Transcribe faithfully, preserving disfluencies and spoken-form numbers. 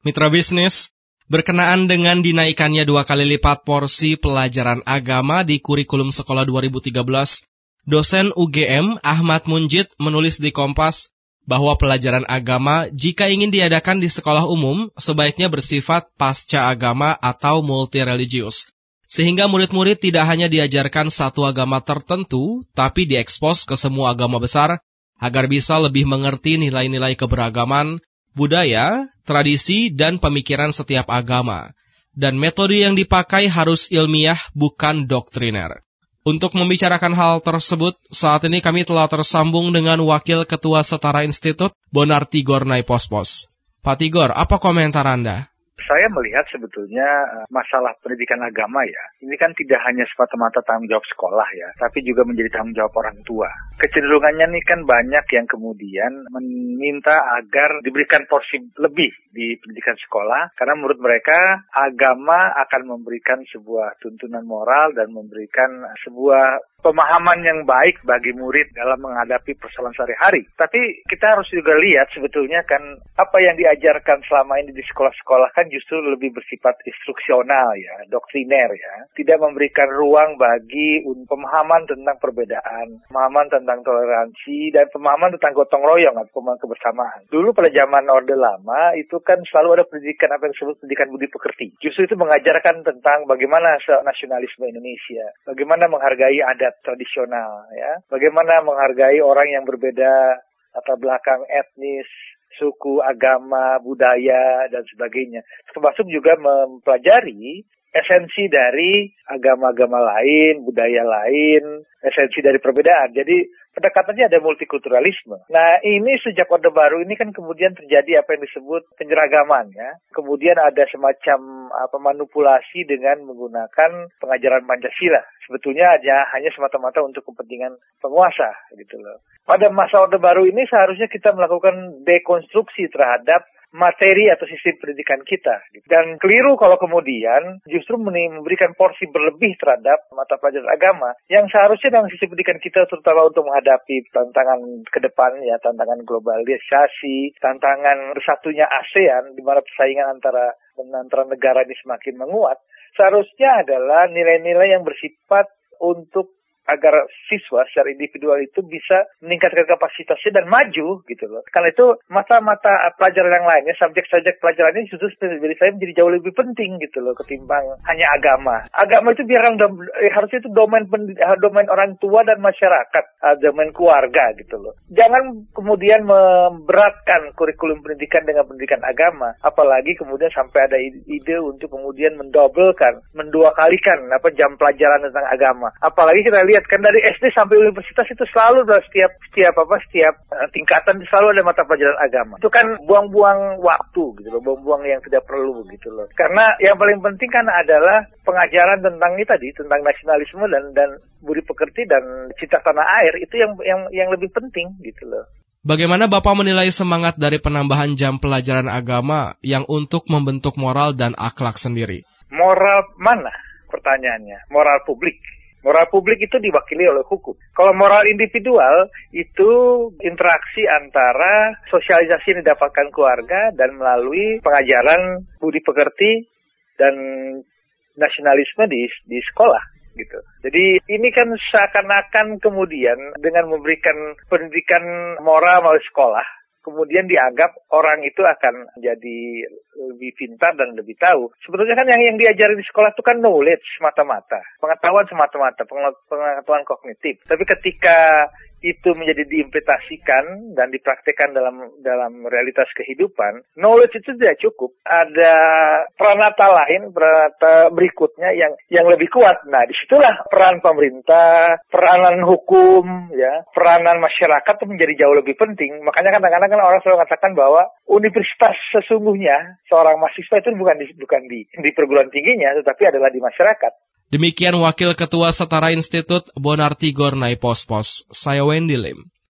Mitra bisnis, berkenaan dengan dinaikannya dua kali lipat porsi pelajaran agama di kurikulum sekolah dua ribu tiga belas, dosen U G M Ahmad Munjid menulis di Kompas bahwa pelajaran agama jika ingin diadakan di sekolah umum sebaiknya bersifat pasca agama atau multireligius. Sehingga murid-murid tidak hanya diajarkan satu agama tertentu, tapi diekspos ke semua agama besar, agar bisa lebih mengerti nilai-nilai keberagaman, budaya, tradisi, dan pemikiran setiap agama. Dan metode yang dipakai harus ilmiah, bukan doktriner. Untuk membicarakan hal tersebut, saat ini kami telah tersambung dengan Wakil Ketua Setara Institut, Bonar Tigor Naipospos. Pak Tigor, apa komentar Anda? Saya melihat sebetulnya masalah pendidikan agama ya, ini kan tidak hanya semata-mata tanggung jawab sekolah ya, tapi juga menjadi tanggung jawab orang tua. Kecenderungannya nih kan banyak yang kemudian meminta agar diberikan porsi lebih di pendidikan sekolah, karena menurut mereka agama akan memberikan sebuah tuntunan moral dan memberikan sebuah pemahaman yang baik bagi murid dalam menghadapi persoalan sehari-hari. Tapi kita harus juga lihat sebetulnya kan apa yang diajarkan selama ini di sekolah-sekolah kan justru lebih bersifat instruksional ya, doktriner ya. Tidak memberikan ruang bagi pemahaman tentang perbedaan, pemahaman tentang toleransi, dan pemahaman tentang gotong royong atau pemahaman kebersamaan. Dulu pada zaman Orde Lama itu kan selalu ada pendidikan apa yang disebut pendidikan budi pekerti. Justru itu mengajarkan tentang bagaimana nasionalisme Indonesia, bagaimana menghargai adat tradisional ya, bagaimana menghargai orang yang berbeda latar belakang etnis, suku, agama, budaya, dan sebagainya. Termasuk juga mempelajari esensi dari agama-agama lain, budaya lain, esensi dari perbedaan. Jadi pendekatannya ada multikulturalisme. Nah ini sejak Orde Baru ini kan kemudian terjadi apa yang disebut penyeragaman ya. Kemudian ada semacam apa manipulasi dengan menggunakan pengajaran Pancasila. Sebetulnya hanya, hanya semata-mata untuk kepentingan penguasa gitu loh. Pada masa Orde Baru ini seharusnya kita melakukan dekonstruksi terhadap materi atau sistem pendidikan kita. Dan keliru kalau kemudian justru memberikan porsi berlebih terhadap mata pelajaran agama yang seharusnya dalam sistem pendidikan kita terutama untuk menghadapi tantangan ke depan ya, tantangan globalisasi, tantangan bersatunya ASEAN di mana persaingan antara antara negara ini semakin menguat, seharusnya adalah nilai-nilai yang bersifat untuk agar siswa secara individual itu bisa meningkatkan kapasitasnya dan maju gitu loh. Karena itu mata-mata pelajaran yang lainnya, subjek-subjek pelajaran ini justru menjadi saya menjadi jauh lebih penting gitu loh ketimbang hanya agama. Agama itu biarkan eh, harusnya itu domain domain orang tua dan masyarakat, domain keluarga gitu loh. Jangan kemudian memberatkan kurikulum pendidikan dengan pendidikan agama, apalagi kemudian sampai ada ide untuk kemudian mendobelkan, mendua kalikan apa jam pelajaran tentang agama. Apalagi kita lihat kan dari S D sampai universitas itu selalu dalam setiap setiap apa setiap uh, tingkatan selalu ada mata pelajaran agama. Itu kan buang-buang waktu gitu loh, buang-buang yang tidak perlu gitu loh. Karena yang paling penting kan adalah pengajaran tentang ini tadi, tentang nasionalisme dan dan budi pekerti dan cinta tanah air, itu yang yang yang lebih penting gitu loh. Bagaimana Bapak menilai semangat dari penambahan jam pelajaran agama yang untuk membentuk moral dan akhlak sendiri? Moral mana? Pertanyaannya, moral publik. Moral publik itu diwakili oleh hukum. Kalau moral individual itu interaksi antara sosialisasi yang didapatkan keluarga dan melalui pengajaran budi pekerti dan nasionalisme di di sekolah gitu. Jadi ini kan seakan-akan kemudian dengan memberikan pendidikan moral melalui sekolah, kemudian dianggap orang itu akan menjadi lebih pintar dan lebih tahu. Sebetulnya kan yang yang diajari di sekolah itu kan knowledge semata-mata, pengetahuan semata-mata, pengetahuan kognitif. Tapi ketika itu menjadi diimplementasikan dan dipraktikkan dalam dalam realitas kehidupan, knowledge itu tidak cukup. Ada peranata lain, peranata berikutnya yang yang lebih kuat. Nah, disitulah peran pemerintah, peranan hukum, ya, peranan masyarakat itu menjadi jauh lebih penting. Makanya kadang-kadang kan orang selalu mengatakan bahwa universitas sesungguhnya seorang mahasiswa itu bukan di bukan di, di perguruan tingginya, tetapi adalah di masyarakat. Demikian Wakil Ketua Setara Institut Bonar Tigor Naipospos. Saya Wendy Lim.